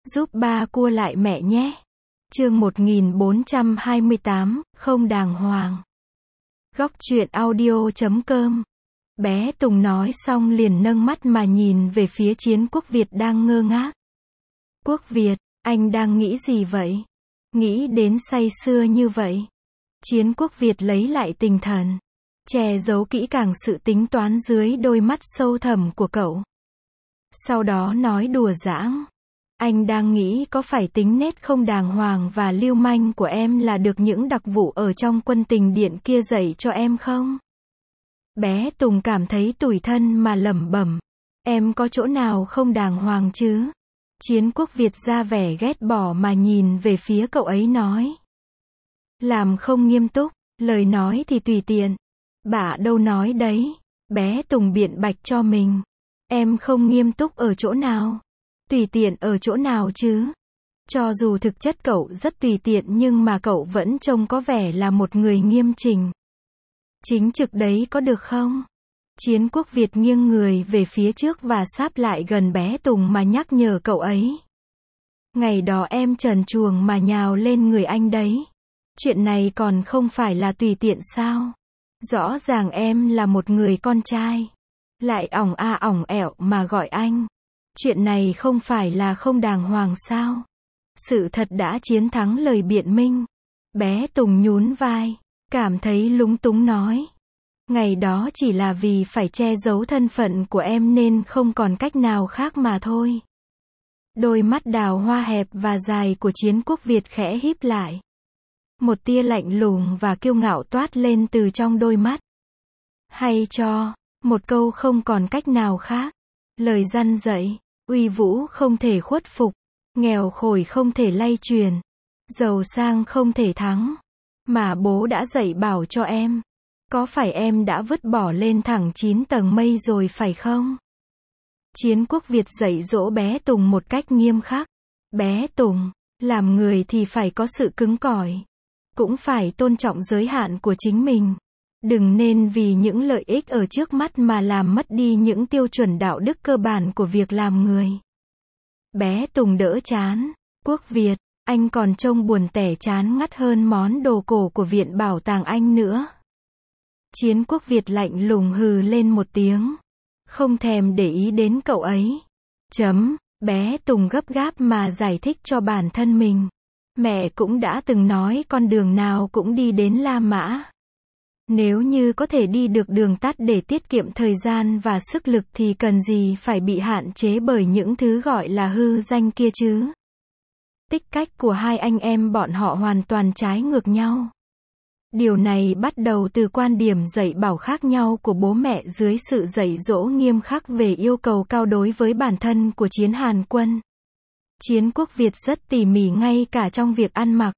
Giúp ba cua lại mẹ nhé. Chương 1428, không đàng hoàng. Góc truyện audio.com. Bé Tùng nói xong liền nâng mắt mà nhìn về phía Chiến Quốc Việt đang ngơ ngác. Quốc Việt, anh đang nghĩ gì vậy? Nghĩ đến say sưa như vậy. Chiến Quốc Việt lấy lại tinh thần, che giấu kỹ càng sự tính toán dưới đôi mắt sâu thẳm của cậu. Sau đó nói đùa giỡn. Anh đang nghĩ có phải tính nết không đàng hoàng và lưu manh của em là được những đặc vụ ở trong quân tình điện kia dạy cho em không? Bé Tùng cảm thấy tủi thân mà lẩm bẩm. Em có chỗ nào không đàng hoàng chứ? Chiến Quốc Việt ra vẻ ghét bỏ mà nhìn về phía cậu ấy nói. Làm không nghiêm túc, lời nói thì tùy tiện. Bả đâu nói đấy. Bé Tùng biện bạch cho mình. Em không nghiêm túc ở chỗ nào? Tùy tiện ở chỗ nào chứ? Cho dù thực chất cậu rất tùy tiện nhưng mà cậu vẫn trông có vẻ là một người nghiêm chỉnh. Chính trực đấy có được không? Chiến Quốc Việt nghiêng người về phía trước và sáp lại gần bé Tùng mà nhắc nhở cậu ấy. Ngày đó em trần truồng mà nhào lên người anh đấy. Chuyện này còn không phải là tùy tiện sao? Rõ ràng em là một người con trai. Lại ỏng a ỏng ẻo mà gọi anh. Chuyện này không phải là không đàng hoàng sao? Sự thật đã chiến thắng lời biện minh. Bé Tùng nhún vai, cảm thấy lúng túng nói. Ngày đó chỉ là vì phải che giấu thân phận của em nên không còn cách nào khác mà thôi. Đôi mắt đào hoa hẹp và dài của Chiến Quốc Việt khẽ híp lại. Một tia lạnh lùng và kiêu ngạo toát lên từ trong đôi mắt. Hay cho, một câu không còn cách nào khác. Lời răn dạy, uy vũ không thể khuất phục, nghèo khổ không thể lay truyền, giàu sang không thể thắng. Mà bố đã dạy bảo cho em. Có phải em đã vứt bỏ lên thẳng 9 tầng mây rồi phải không? Chiến Quốc Việt dạy dỗ bé Tùng một cách nghiêm khắc. Bé Tùng, làm người thì phải có sự cứng cỏi. Cũng phải tôn trọng giới hạn của chính mình. Đừng nên vì những lợi ích ở trước mắt mà làm mất đi những tiêu chuẩn đạo đức cơ bản của việc làm người. Bé Tùng đỡ chán. Quốc Việt, anh còn trông buồn tẻ chán ngắt hơn món đồ cổ của Viện Bảo tàng Anh nữa. Chiến Quốc Việt lạnh lùng hừ lên một tiếng. Không thèm để ý đến cậu ấy. Bé Tùng gấp gáp mà giải thích cho bản thân mình. Mẹ cũng đã từng nói con đường nào cũng đi đến La Mã. Nếu như có thể đi được đường tắt để tiết kiệm thời gian và sức lực thì cần gì phải bị hạn chế bởi những thứ gọi là hư danh kia chứ. Tích cách của hai anh em bọn họ hoàn toàn trái ngược nhau. Điều này bắt đầu từ quan điểm dạy bảo khác nhau của bố mẹ dưới sự dạy dỗ nghiêm khắc về yêu cầu cao đối với bản thân của Chiến Hàn Quân. Chiến Quốc Việt rất tỉ mỉ ngay cả trong việc ăn mặc.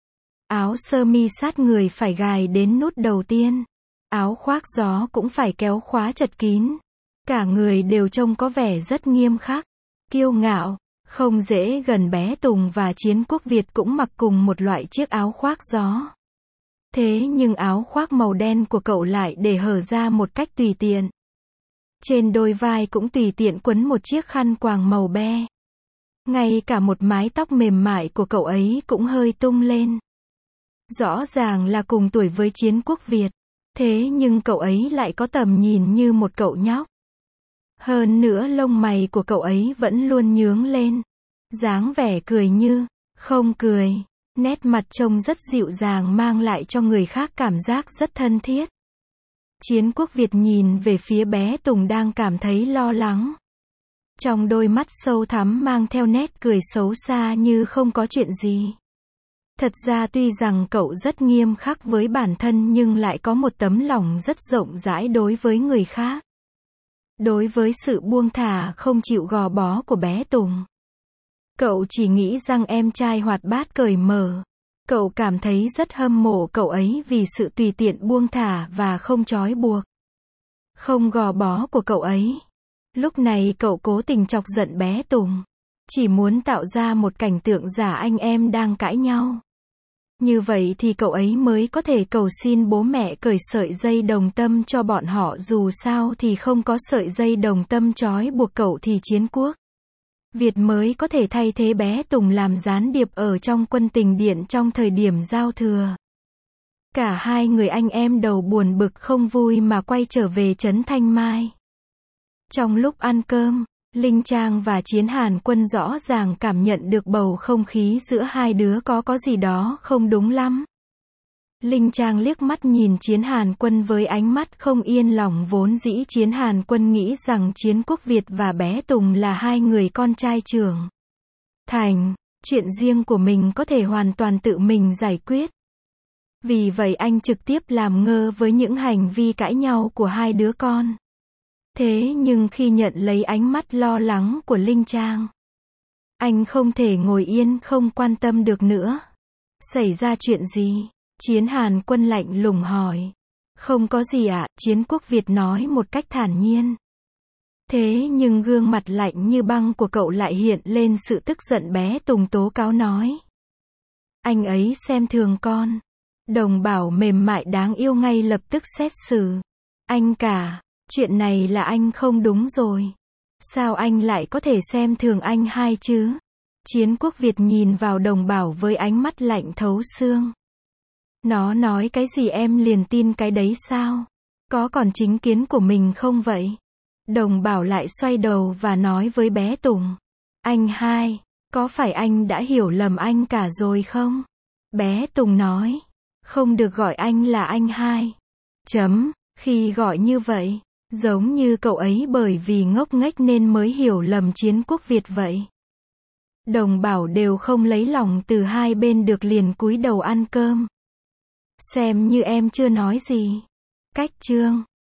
Áo sơ mi sát người phải gài đến nút đầu tiên. Áo khoác gió cũng phải kéo khóa chật kín. Cả người đều trông có vẻ rất nghiêm khắc, kiêu ngạo. Không dễ gần bé Tùng và Chiến Quốc Việt cũng mặc cùng một loại chiếc áo khoác gió. Thế nhưng áo khoác màu đen của cậu lại để hở ra một cách tùy tiện. Trên đôi vai cũng tùy tiện quấn một chiếc khăn quàng màu be. Ngay cả một mái tóc mềm mại của cậu ấy cũng hơi tung lên. Rõ ràng là cùng tuổi với Chiến Quốc Việt. Thế nhưng cậu ấy lại có tầm nhìn như một cậu nhóc. Hơn nữa lông mày của cậu ấy vẫn luôn nhướng lên. Dáng vẻ cười như, không cười. Nét mặt trông rất dịu dàng mang lại cho người khác cảm giác rất thân thiết. Chiến Quốc Việt nhìn về phía bé Tùng đang cảm thấy lo lắng. Trong đôi mắt sâu thẳm mang theo nét cười xấu xa như không có chuyện gì. Thật ra tuy rằng cậu rất nghiêm khắc với bản thân nhưng lại có một tấm lòng rất rộng rãi đối với người khác. Đối với sự buông thả không chịu gò bó của bé Tùng. Cậu chỉ nghĩ rằng em trai hoạt bát cởi mở. Cậu cảm thấy rất hâm mộ cậu ấy vì sự tùy tiện buông thả và không trói buộc. Không gò bó của cậu ấy. Lúc này cậu cố tình chọc giận bé Tùng. Chỉ muốn tạo ra một cảnh tượng giả anh em đang cãi nhau. Như vậy thì cậu ấy mới có thể cầu xin bố mẹ cởi sợi dây đồng tâm cho bọn họ, dù sao thì không có sợi dây đồng tâm trói buộc cậu thì Chiến Quốc Việt mới có thể thay thế bé Tùng làm gián điệp ở trong quân tình điện trong thời điểm giao thừa. Cả hai người anh em đầu buồn bực không vui mà quay trở về trấn Thanh Mai. Trong lúc ăn cơm, Linh Trang và Chiến Hàn Quân rõ ràng cảm nhận được bầu không khí giữa hai đứa có gì đó không đúng lắm. Linh Trang liếc mắt nhìn Chiến Hàn Quân với ánh mắt không yên lòng, vốn dĩ Chiến Hàn Quân nghĩ rằng Chiến Quốc Việt và bé Tùng là hai người con trai trưởng thành, chuyện riêng của mình có thể hoàn toàn tự mình giải quyết. Vì vậy anh trực tiếp làm ngơ với những hành vi cãi nhau của hai đứa con. Thế nhưng khi nhận lấy ánh mắt lo lắng của Linh Trang, anh không thể ngồi yên không quan tâm được nữa. Xảy ra chuyện gì? Chiến Hàn Quân lạnh lùng hỏi. Không có gì ạ, Chiến Quốc Việt nói một cách thản nhiên. Thế nhưng gương mặt lạnh như băng của cậu lại hiện lên sự tức giận. Bé Tùng tố cáo nói. Anh ấy xem thường con. Đồng Bảo mềm mại đáng yêu ngay lập tức xét xử. Anh cả, chuyện này là anh không đúng rồi. Sao anh lại có thể xem thường anh hai chứ? Chiến Quốc Việt nhìn vào Đồng Bảo với ánh mắt lạnh thấu xương. Nó nói cái gì em liền tin cái đấy sao? Có còn chính kiến của mình không vậy? Đồng Bảo lại xoay đầu và nói với bé Tùng. Anh hai, có phải anh đã hiểu lầm anh cả rồi không? Bé Tùng nói. Không được gọi anh là anh hai. Khi gọi như vậy, giống như cậu ấy bởi vì ngốc nghếch nên mới hiểu lầm Chiến Quốc Việt vậy. Đồng Bảo đều không lấy lòng từ hai bên được liền cúi đầu ăn cơm. Xem như em chưa nói gì. Cách chương